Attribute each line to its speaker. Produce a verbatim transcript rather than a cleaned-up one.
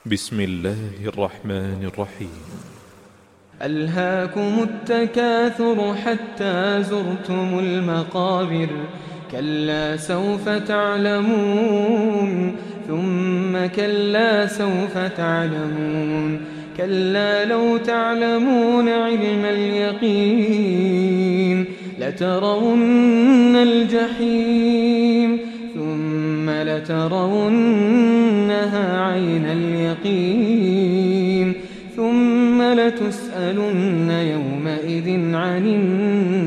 Speaker 1: بسم الله الرحمن الرحيم.
Speaker 2: ألهاكم التكاثر حتى زرتم المقابر، كلا سوف تعلمون ثم كلا سوف تعلمون، كلا لو تعلمون علم اليقين لترون الجحيم ثم لترونها عين اليقين ثم لتسألن يومئذ عن النعيم.